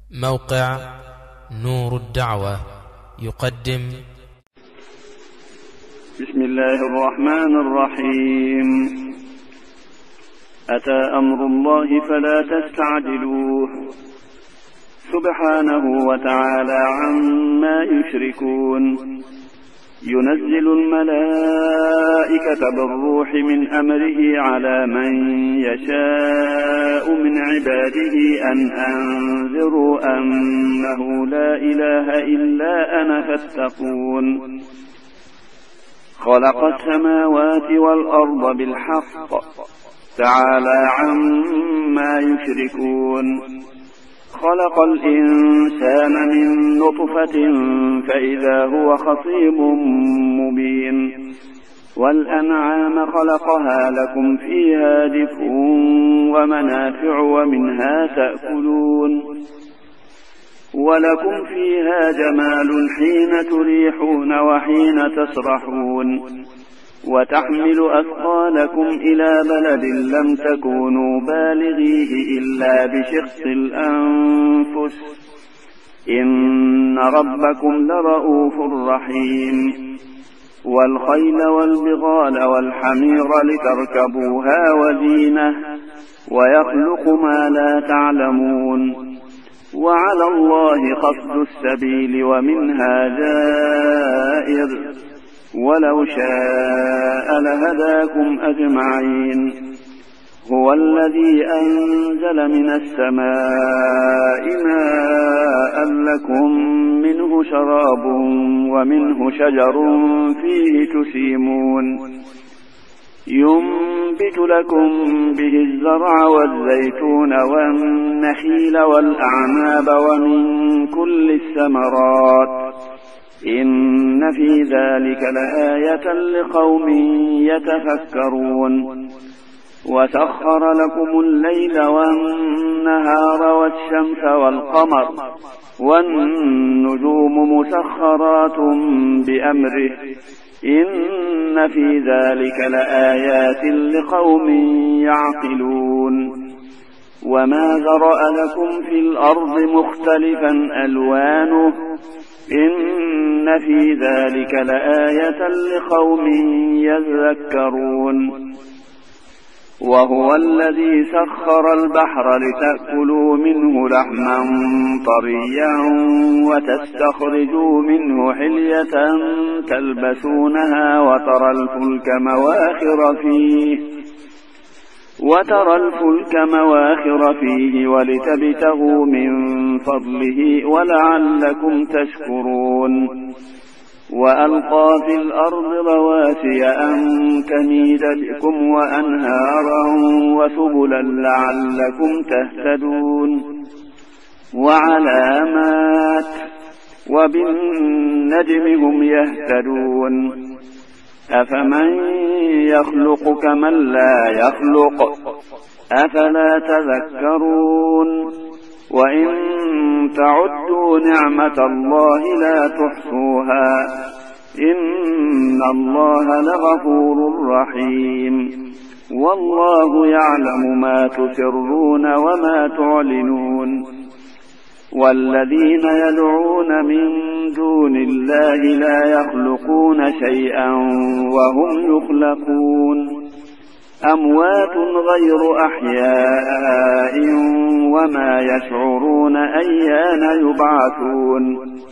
موقع نور الدعوة يقدم. بسم الله الرحمن الرحيم. أتى أمر الله فلا تستعجلوه سبحانه وتعالى عما يشركون. ينزل الملائكة بالروح من أمره على من يشاء من عباده أن أنذروا أنه لا إله إلا أنا فاتقون. خلق السماوات والأرض بالحق تعالى عما يشركون. خلق الإنسان من نطفة فإذا هو خصيم مبين. والأنعام خلقها لكم فيها دفء ومنافع ومنها تأكلون. ولكم فيها جمال حين تريحون وحين تسرحون. وتحمل أثقالكم إلى بلد لم تكونوا بالغيه إلا بشق الأنفس إن ربكم لرؤوف رحيم. والخيل والبغال والحمير لتركبوها وزينة ويخلق ما لا تعلمون. وعلى الله قصد السبيل ومنها جائر ولو شاء لهداكم أجمعين. هو الذي أنزل من السماء ماء لكم منه شراب ومنه شجر فيه تسيمون. ينبت لكم به الزرع والزيتون والنخيل والأعناب ومن كل الثمرات إن في ذلك لآية لقوم يتفكرون. وسخر لكم الليل والنهار والشمس والقمر والنجوم مسخرات بأمره إن في ذلك لآيات لقوم يعقلون. وما ذرأ لكم في الأرض مختلفا ألوانه إن في ذلك لآية لقوم يذكرون. وهو الذي سخر البحر لتأكلوا منه لحما طريا وتستخرجوا منه حلية تلبسونها وترى الفلك مواخر فيه ولتبتغوا من فضله ولعلكم تشكرون. وألقى في الأرض رواسي أن تميد بكم وأنهارا وسبلا لعلكم تهتدون. وعلامات وبالنجم هم يهتدون. أفمن يخلق كمن لا يخلق أفلا تذكرون. وإن تعدوا نعمة الله لا تحصوها إن الله لغفور رحيم. والله يعلم ما تسرون وما تعلنون. والذين يدعون من دون الله لا يخلقون شيئا وهم يخلقون. أموات غير أحياء وما يشعرون أيان يبعثون.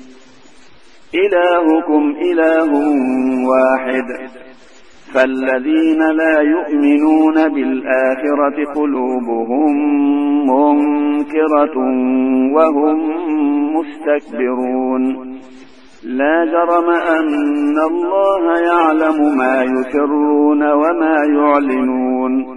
إلهكم إله واحد فالذين لا يؤمنون بالآخرة قلوبهم منكرة وهم مستكبرون. لا جرم أن الله يعلم ما يسرون وما يعلنون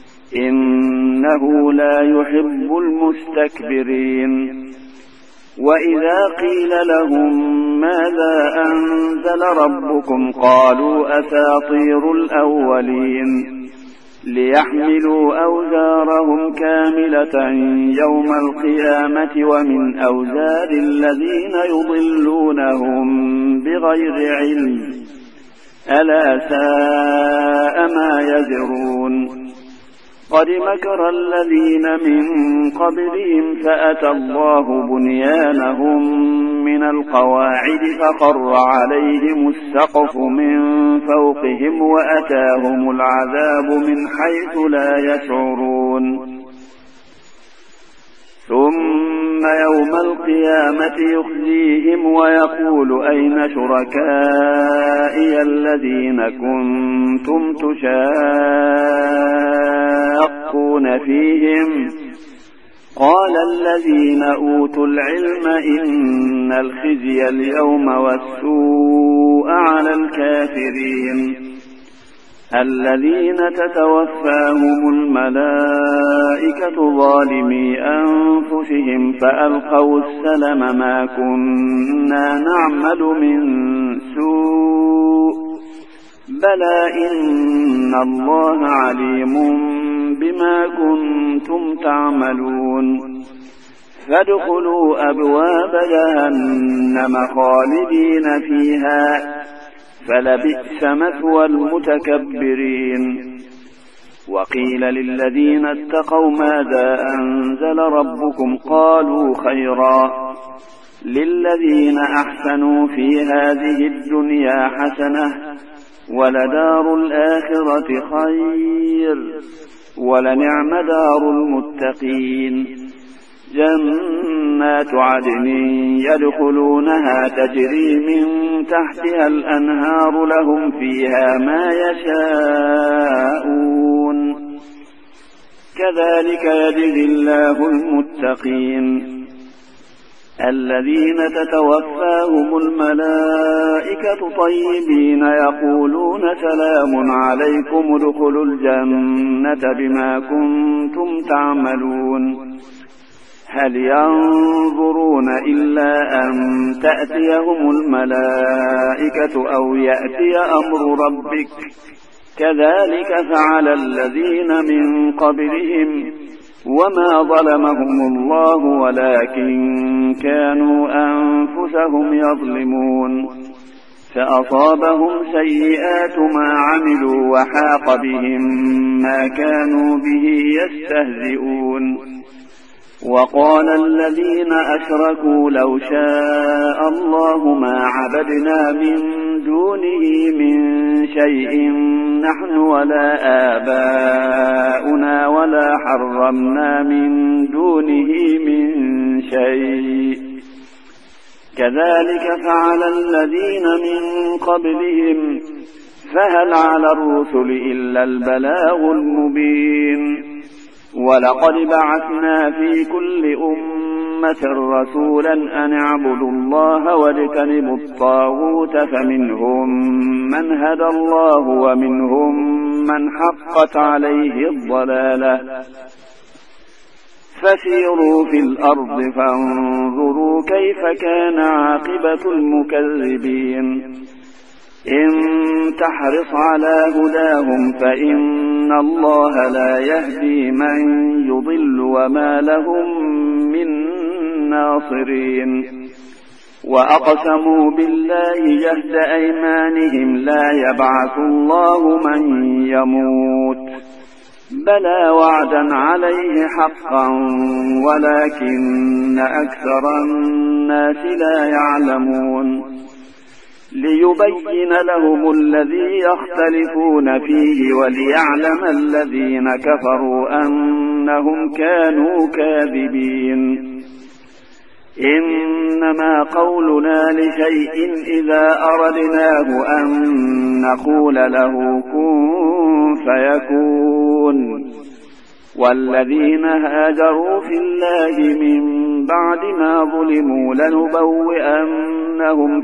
إنه لا يحب المستكبرين. وإذا قيل لهم ماذا أنزل ربكم قالوا أساطير الأولين. ليحملوا أوزارهم كاملة يوم القيامة ومن أوزار الذين يضلونهم بغير علم ألا ساء ما يزرون. قد مكر الذين من قبلهم فأتى الله بنيانهم من القواعد فخر عليهم السقف من فوقهم وأتاهم العذاب من حيث لا يشعرون ثم يوم القيامة يخزيهم ويقول أين شركائي الذين كنتم تشاقون فيهم قال الذين أوتوا العلم إن الخزي اليوم والسوء على الكافرين الذين تتوفاهم الملائكة ظالمي أنفسهم فألقوا السلم ما كنا نعمل من سوء بلى إن الله عليم بما كنتم تعملون فادخلوا أبواب جهنم خالدين فيها فلبئس مثوى المتكبرين وقيل للذين اتقوا ماذا أنزل ربكم قالوا خيرا للذين أحسنوا في هذه الدنيا حسنة ولدار الآخرة خير ولنعم دار المتقين جنات عدن يدخلونها تجري من تحتها الأنهار لهم فيها ما يشاءون كذلك يجزي الله المتقين الذين تتوفاهم الملائكة طيبين يقولون سلام عليكم ادخلوا الجنة بما كنتم تعملون هل ينظرون إلا أن تأتيهم الملائكة أو يأتي أمر ربك كذلك فعل الذين من قبلهم وما ظلمهم الله ولكن كانوا أنفسهم يظلمون فأصابهم سيئات ما عملوا وحاق بهم ما كانوا به يستهزئون وقال الذين أشركوا لو شاء الله ما عبدنا من دونه من شيء نحن ولا آباؤنا ولا حرمنا من دونه من شيء كذلك فعل الذين من قبلهم فهل على الرسل إلا البلاغ المبين ولقد بعثنا في كل أمة رسولا أن اعبدوا الله واجتنبوا الطاغوت فمنهم من هدى الله ومنهم من حقت عليه الضلالة فسيروا في الأرض فانظروا كيف كان عاقبة المكذبين إن تحرص على هداهم فإن الله لا يهدي من يضل وما لهم من ناصرين وأقسموا بالله جهد أيمانهم لا يبعث الله من يموت بلى وعدا عليه حقا ولكن أكثر الناس لا يعلمون ليبين لهم الذي يختلفون فيه وليعلم الذين كفروا أنهم كانوا كاذبين إنما قولنا لشيء إذا أردناه أن نقول له كن فيكون والذين هاجروا في الله من بعد ما ظلموا لنبوئنهم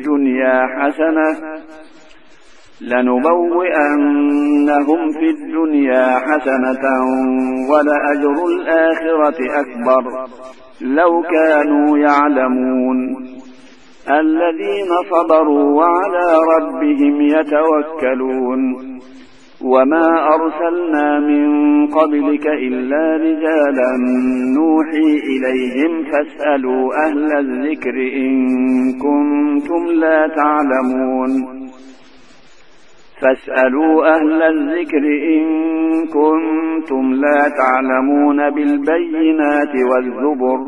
في الدنيا حسنة ولأجر الآخرة أكبر لو كانوا يعلمون الذين صبروا وعلى ربهم يتوكلون وما أرسلنا من قبلك إلا رجالا نوحي إليهم فاسألوا أهل الذكر إن كنتم لا تعلمون فاسألوا أهل الذكر إن كنتم لا تعلمون بالبينات والزبر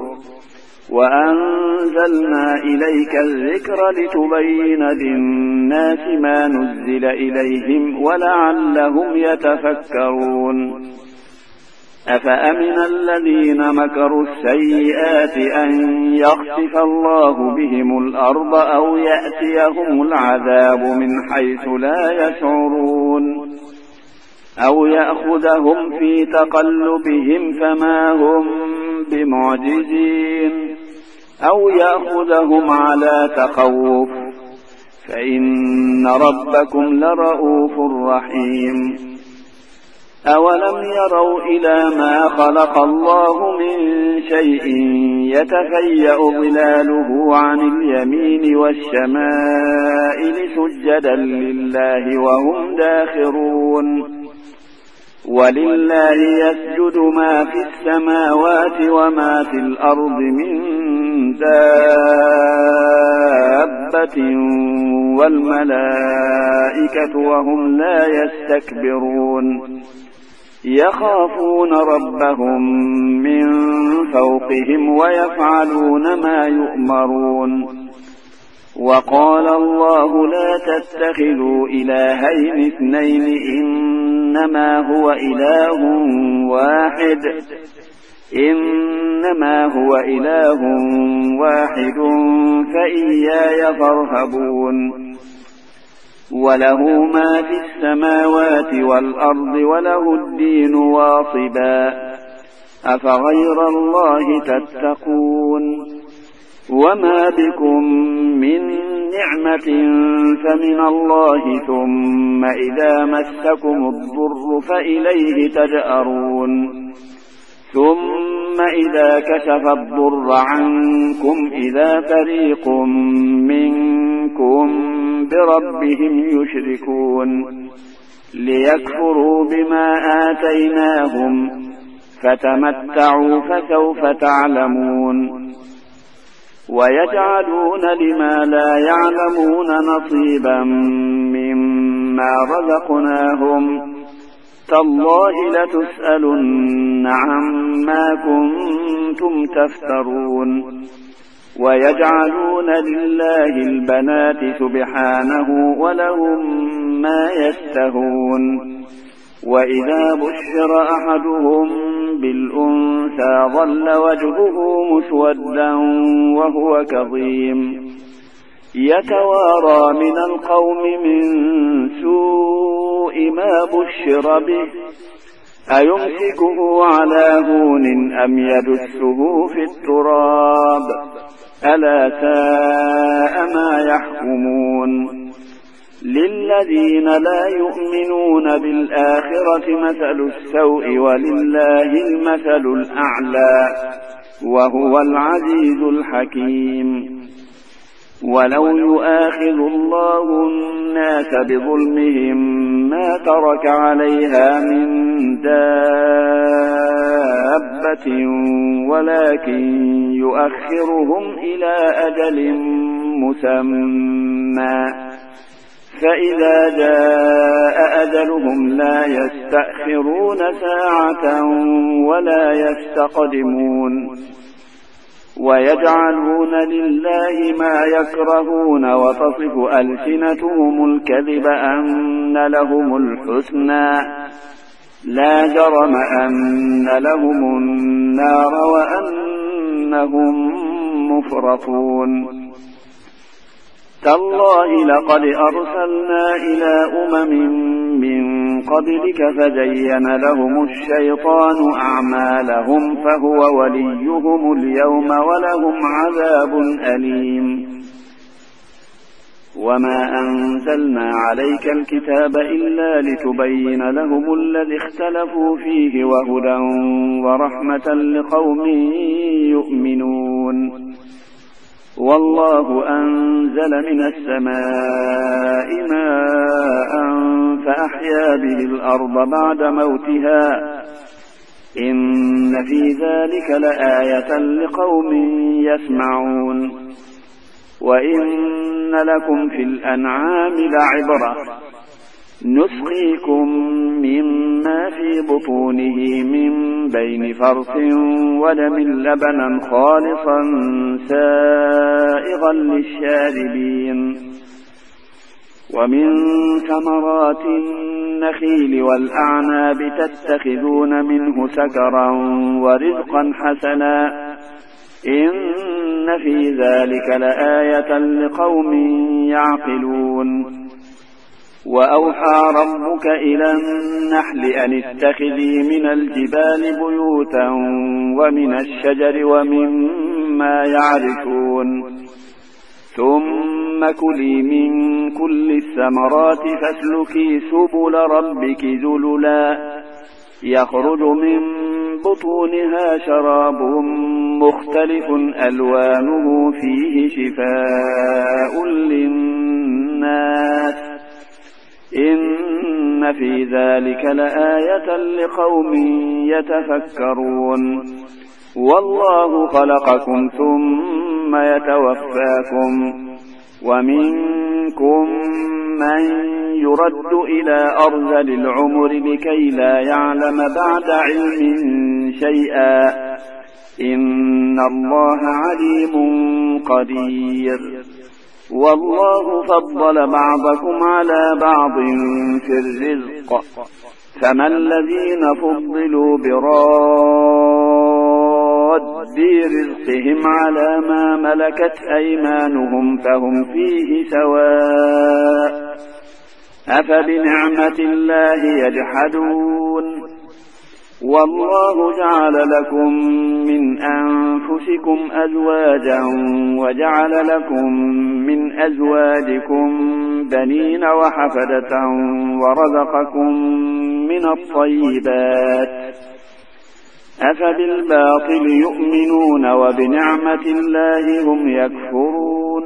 وأنزلنا إليك الذكر لتبين للناس ما نزل إليهم ولعلهم يتفكرون أفأمن الذين مكروا السيئات أن يخسف الله بهم الأرض أو يأتيهم العذاب من حيث لا يشعرون أو يأخذهم في تقلبهم فما هم بمعجزين أو يأخذهم على تخوف فإن ربكم لرؤوف رحيم أولم يروا إلى ما خلق الله من شيء يتفيأ ظلاله عن اليمين والشمائل سجدا لله وهم داخرون ولله يسجد ما في السماوات وما في الأرض من دابة والملائكة وهم لا يستكبرون يخافون ربهم من فوقهم ويفعلون ما يؤمرون وقال الله لا تتخذوا إلهين اثنين إنما هو إله واحد فإياي فارهبون وله ما في السماوات والأرض وله الدين واصبا أفغير الله تتقون وما بكم من نعمة فمن الله ثم إذا مسكم الضر فإليه تجأرون ثم إذا كشف الضر عنكم إذا فريق منكم بربهم يشركون ليكفروا بما آتيناهم فتمتعوا فسوف تعلمون ويجعلون لما لا يعلمون نصيبا مما رزقناهم تالله لتسألن عما كنتم تفترون ويجعلون لله البنات سبحانه ولهم ما يشتهون وإذا بشر أحدهم بالأنثى ظل وجهه مسودا وهو كظيم يتوارى من القوم من سوء ما بشر به أيمسكه على هون أم يدسه في التراب ألا ساء ما يحكمون للذين لا يؤمنون بالآخرة مثل السوء ولله المثل الأعلى وهو العزيز الحكيم ولو يؤاخذ الله الناس بظلمهم ما ترك عليها من دابة ولكن يؤخرهم إلى أجل مسمى فإذا جاء أجلهم لا يستأخرون ساعة ولا يستقدمون ويجعلون لله ما يكرهون وتصف ألسنتهم الكذب أن لهم الحسنى لا جرم أن لهم النار وأنهم مفرطون تالله لقد أرسلنا إلى أمم من قبلك فزين لهم الشيطان أعمالهم فهو وليهم اليوم ولهم عذاب أليم وما أنزلنا عليك الكتاب إلا لتبين لهم الذي اختلفوا فيه وهدى ورحمة لقوم يؤمنون والله أنزل من السماء ماء فأحيا به الأرض بعد موتها إن في ذلك لآية لقوم يسمعون وإن لكم في الأنعام لعبرة نسقيكم مما في بطونه من بين فرث ودم لبنا خالصا سائغا للشاربين ومن ثمرات النخيل والأعناب تتخذون منه سكرا ورزقا حسنا إن في ذلك لآية لقوم يعقلون وأوحى ربك إلى النحل أن اتخذي من الجبال بيوتا ومن الشجر ومما يعرشون ثم كلي من كل الثمرات فاسلكي سبل ربك ذللا يخرج من بطونها شراب مختلف ألوانه فيه شفاء للناس إن في ذلك لآية لقوم يتفكرون والله خلقكم ثم يتوفاكم ومنكم من يرد إلى أرذل العمر لكي لا يعلم بعد علم شيئا إن الله عليم قدير والله فضل بعضكم على بعض في الرزق فما الذين فضلوا براد رزقهم على ما ملكت أيمانهم فهم فيه سواء أفبنعمة الله يجحدون والله جعل لكم من أنفسكم أزواجا وجعل لكم من أزواجكم بنين وحفدة ورزقكم من الطيبات أفبالباطل يؤمنون وبنعمة الله هم يكفرون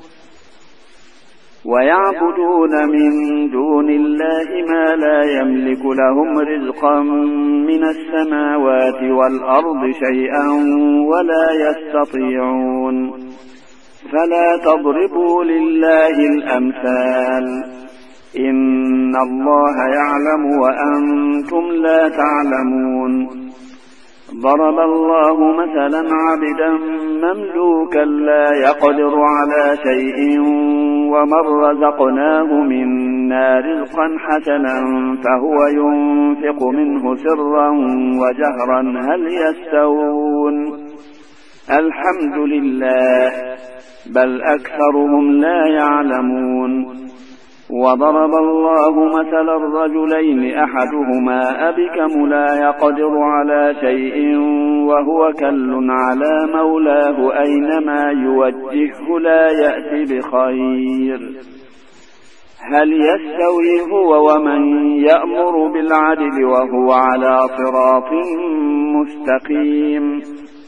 ويعبدون من دون الله ما لا يملك لهم رزقا من السماوات والأرض شيئا ولا يستطيعون فلا تضربوا لله الأمثال إن الله يعلم وأنتم لا تعلمون ضرب الله مثلا عبدا مملوكا لا يقدر على شيء ومن رزقناه منا رزقا حسنا فهو ينفق منه سرا وجهرا هل يستوون الحمد لله بل أكثرهم لا يعلمون وضرب الله مثلا الرجلين أحدهما أبكم لا يقدر على شيء وهو كل على مولاه أينما يوجهه لا يأتي بخير هل يستوي هو ومن يأمر بالعدل وهو على صراط مستقيم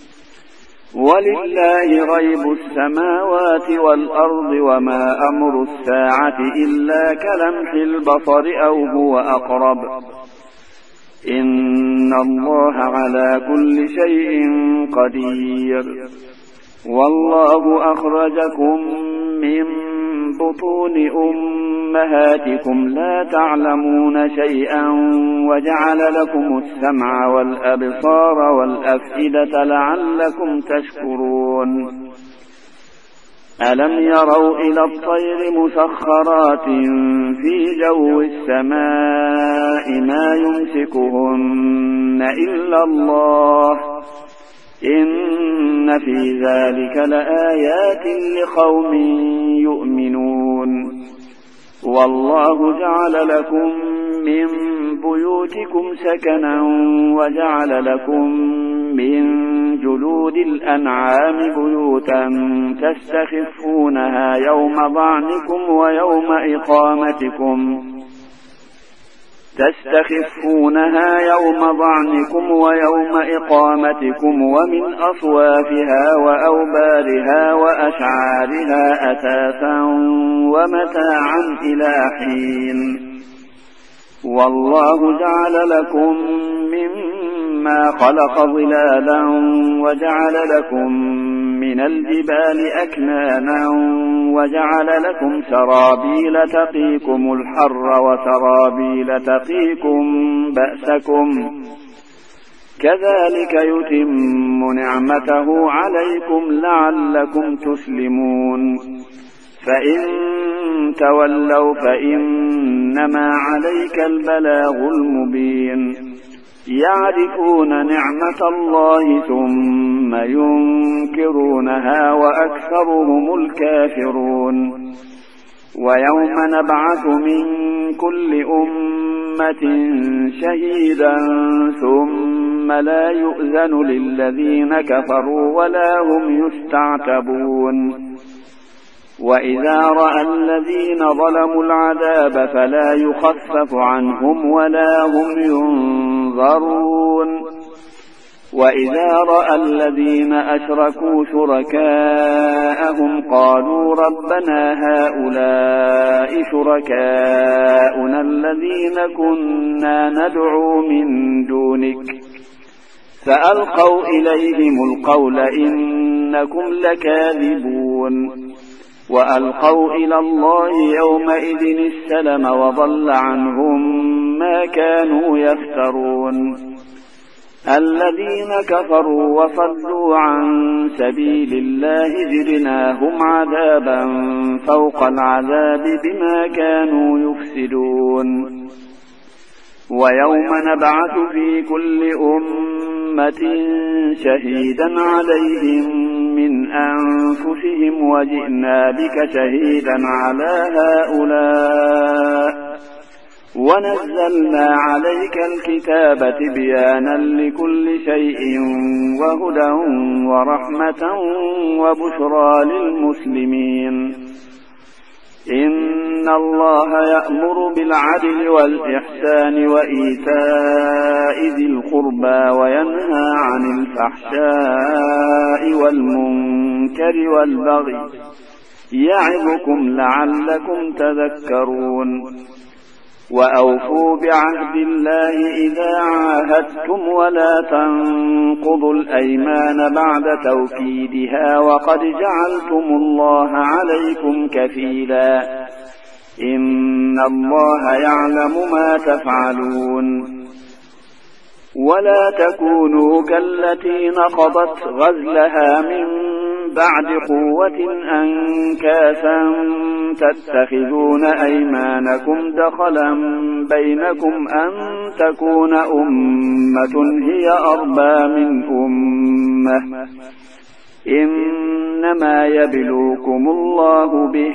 ولله غيب السماوات والأرض وما أمر الساعة إلا كلمح البصر أو هو أقرب إن الله على كل شيء قدير والله أخرجكم من بطون أمهاتكم لا تعلمون شيئا وجعل لكم السمع والأبصار والأفئدة لعلكم تشكرون ألم يروا إلى الطير مسخرات في جو السماء ما يمسكهن إلا الله إن في ذلك لآيات لقوم يؤمنون والله جعل لكم من بيوتكم سكنا وجعل لكم من جلود الأنعام بيوتا تستخفونها يوم ضعنكم ويوم إقامتكم ومن أصوافها وأوبارها وأشعارها أثاثا ومتاعا إلى حين والله جعل لكم مما خلق ظلالا وجعل لكم من الجبال أكنانا وجعل لكم سرابيل تقيكم الحر وسرابيل تقيكم بأسكم كذلك يتم نعمته عليكم لعلكم تسلمون فإن تولوا فإنما عليك البلاغ المبين يعرفون نعمة الله ثم ينكرونها وأكثرهم الكافرون ويوم نبعث من كل أمة شهيدا ثم لا يؤذن للذين كفروا ولا هم يستعتبون وإذا رأى الذين ظلموا العذاب فلا يخفف عنهم ولا هم ينظرون وإذا رأى الذين أشركوا شركاءهم قالوا ربنا هؤلاء شركاؤنا الذين كنا ندعو من دونك فألقوا إليهم القول إنكم لكاذبون وألقوا إلى الله يومئذ السلم وضل عنهم ما كانوا يفترون الذين كفروا وصدوا عن سبيل الله زدناهم عذابا فوق العذاب بما كانوا يفسدون ويوم نبعث في كل أمة شهيدا عليهم من أنفسهم وجئنا بك شهيدا على هؤلاء ونزلنا عليك الكتاب تبيانا لكل شيء وهدى ورحمة وبشرى للمسلمين إن الله يأمر بالعدل والإحسان وإيتاء ذي القربى وينهى عن الفحشاء والمنكر والبغي يعظكم لعلكم تذكرون وأوفوا بعهد الله إذا عاهدتم ولا تنقضوا الأيمان بعد توكيدها وقد جعلتم الله عليكم كفيلا إن الله يعلم ما تفعلون ولا تكونوا كالتي نقضت غزلها من بعد قوة أنكاثا تتخذون أيمانكم دخلا بينكم أن تكون أمة هي أربى من أمة إنما يبلوكم الله به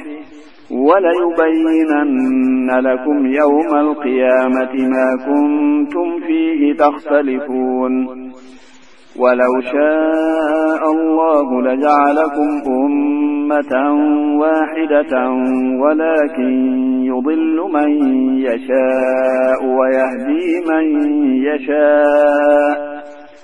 وليبينن لكم يوم القيامة ما كنتم فيه تختلفون ولو شاء الله لجعلكم أمة واحدة ولكن يضل من يشاء ويهدي من يشاء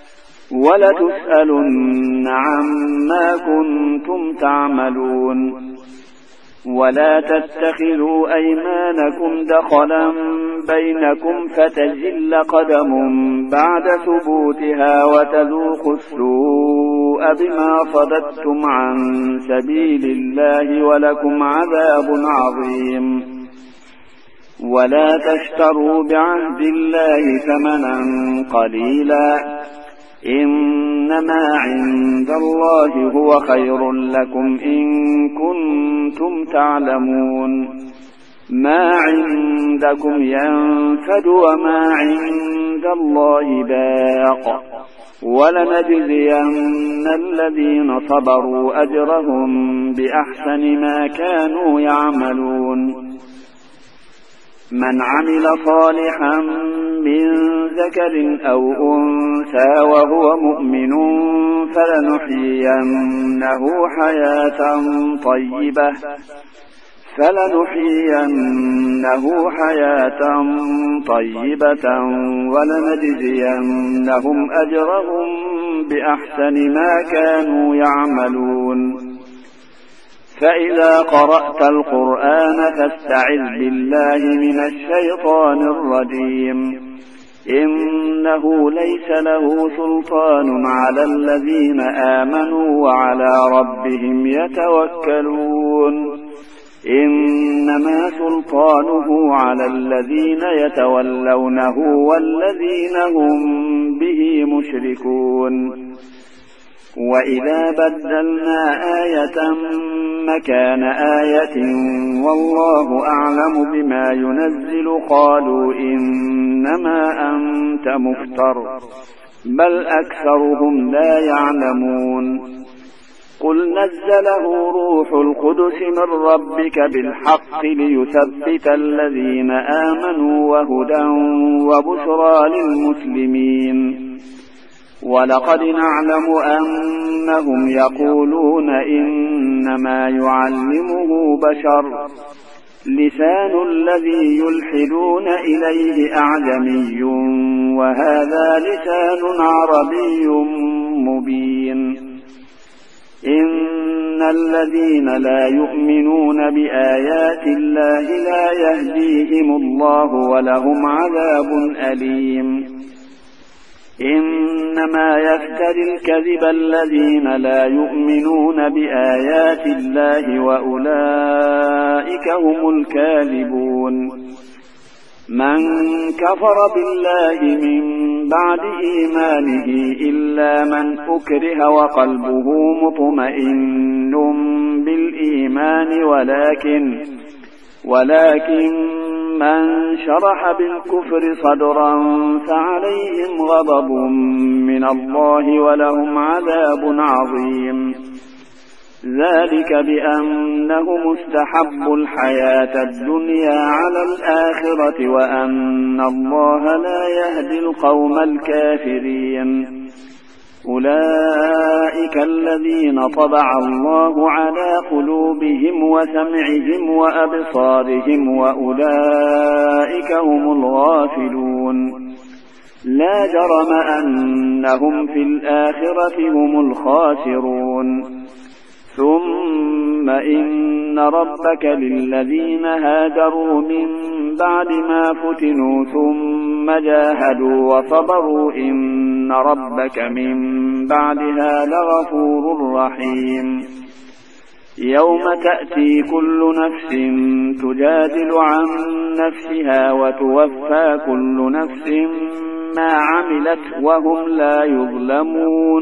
ولتسألن عما كنتم تعملون ولا تتخذوا أيمانكم دخلا بينكم فتزل قدم بعد ثبوتها وتذوقوا السوء بما صددتم عن سبيل الله ولكم عذاب عظيم ولا تشتروا بعهد الله ثمنا قليلا إنما عند الله هو خير لكم إن كنتم تعلمون ما عندكم ينفد وما عند الله باق ولنجزين الذين صبروا أجرهم بأحسن ما كانوا يعملون من عمل صالحا من ذكر أو أنثى وهو مؤمن فلنحيينه حياة طيبة ولنجزينهم أجرهم بأحسن ما كانوا يعملون فإذا قرأت القرآن فاستعذ بالله من الشيطان الرجيم إنه ليس له سلطان على الذين آمنوا وعلى ربهم يتوكلون إنما سلطانه على الذين يتولونه والذين هم به مشركون وإذا بدلنا آية مكان آية والله أعلم بما ينزل قالوا إنما أنت مفتر بل أكثرهم لا يعلمون قل نزله روح القدس من ربك بالحق ليثبت الذين آمنوا وهدى وبشرى للمسلمين ولقد نعلم أنهم يقولون إنما يعلمه بشر لسان الذي يلحدون إليه أعجمي وهذا لسان عربي مبين إن الذين لا يؤمنون بآيات الله لا يهديهم الله ولهم عذاب أليم إنما يفتري الكذب الذين لا يؤمنون بآيات الله وأولئك هم الكاذبون من كفر بالله من بعد إيمانه إلا من أكره وقلبه مطمئن بالإيمان ولكن من شرح بالكفر صدرا فعليهم غضب من الله ولهم عذاب عظيم ذلك بأنهم استحبوا الحياة الدنيا على الآخرة وأن الله لا يهدي القوم الكافرين أولئك الذين طبع الله على قلوبهم وسمعهم وأبصارهم وأولئك هم الغافلون لا جرم أنهم في الآخرة هم الخاسرون ثم إن ربك للذين هاجروا من بعد ما فتنوا ثم جاهدوا وصبروا إن ربك من بعدها لغفور رحيم يوم تأتي كل نفس تجادل عن نفسها وتوفى كل نفس ما عملت وهم لا يظلمون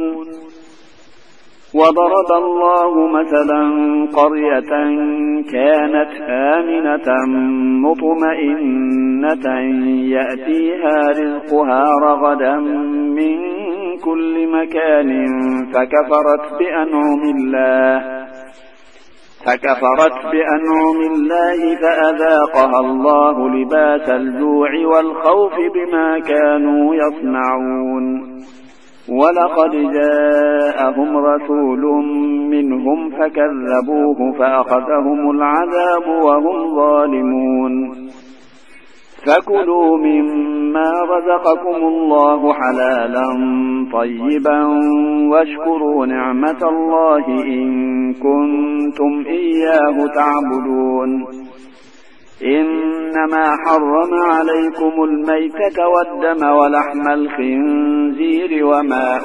وضرب الله مثلا قرية كانت آمنة مطمئنة يأتيها رزقها رغدا من كل مكان فكفرت بأنعم الله فأذاقها الله لباس الجوع والخوف بما كانوا يصنعون ولقد جاءهم رسول منهم فكذبوه فأخذهم العذاب وهم ظالمون فكلوا مما رزقكم الله حلالا طيبا واشكروا نعمة الله إن كنتم إياه تعبدون إنما حرم عليكم الميتة والدم ولحم الخنزير وما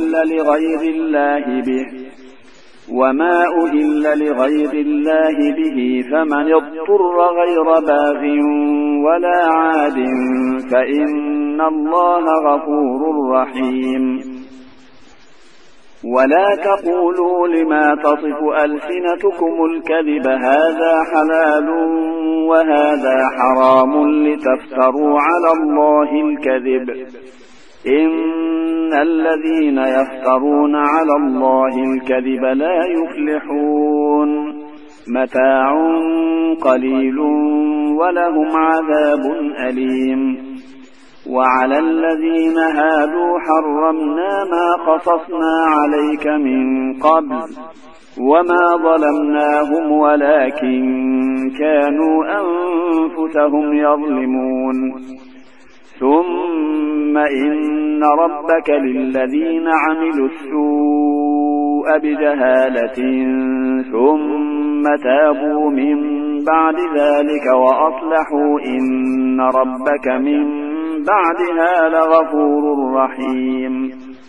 أهل لغير الله به فمن اضطر غير باغ ولا عاد فإن الله غفور رحيم ولا تقولوا لما تصف ألسنتكم الكذب هذا حلال وهذا حرام لتفتروا على الله الكذب إن الذين يفترون على الله الكذب لا يفلحون متاع قليل ولهم عذاب أليم وعلى الذين هادوا حرمنا ما قصصنا عليك من قبل وما ظلمناهم ولكن كانوا أنفسهم يظلمون ثم إن ربك للذين عملوا السوء بجهالة ثم تابوا من بعد ذلك وأصلحوا إن ربك من بعدها لغفور رحيم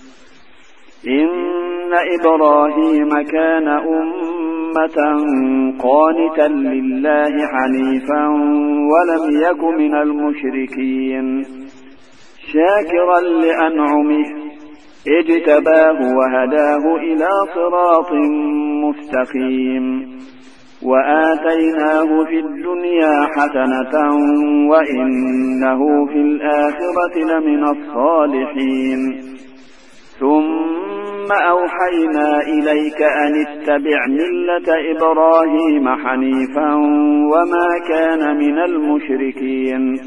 إن إبراهيم كان أمة قانتا لله حنيفا ولم يك من المشركين شاكرا لأنعمه اجتباه وهداه إلى صراط مستقيم وآتيناه في الدنيا حسنة وإنه في الآخرة لمن الصالحين ثم أوحينا إليك أن اتبع ملة إبراهيم حنيفا وما كان من المشركين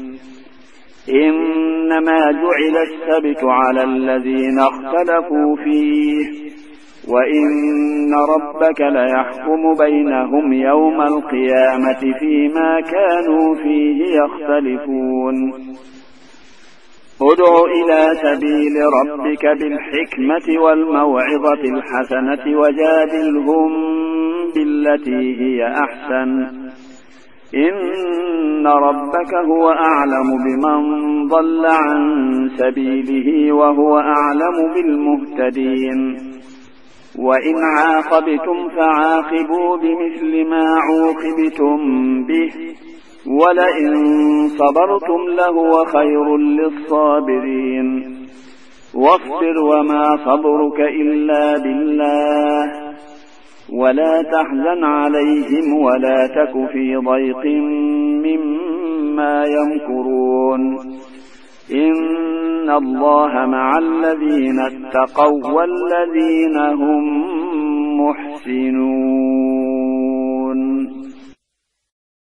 إنما جعل السبت على الذين اختلفوا فيه وإن ربك ليحكم بينهم يوم القيامة فيما كانوا فيه يختلفون ادع إلى سبيل ربك بالحكمة والموعظة الحسنة وجادلهم بالتي هي أحسن إن ربك هو أعلم بمن ضل عن سبيله وهو أعلم بالمهتدين وإن عاقبتم فعاقبوا بمثل ما عوقبتم به ولئن صبرتم لهو خير للصابرين واصبر وما صبرك إلا بالله ولا تحزن عليهم ولا تك في ضيق مما يمكرون إن الله مع الذين اتقوا والذين هم محسنون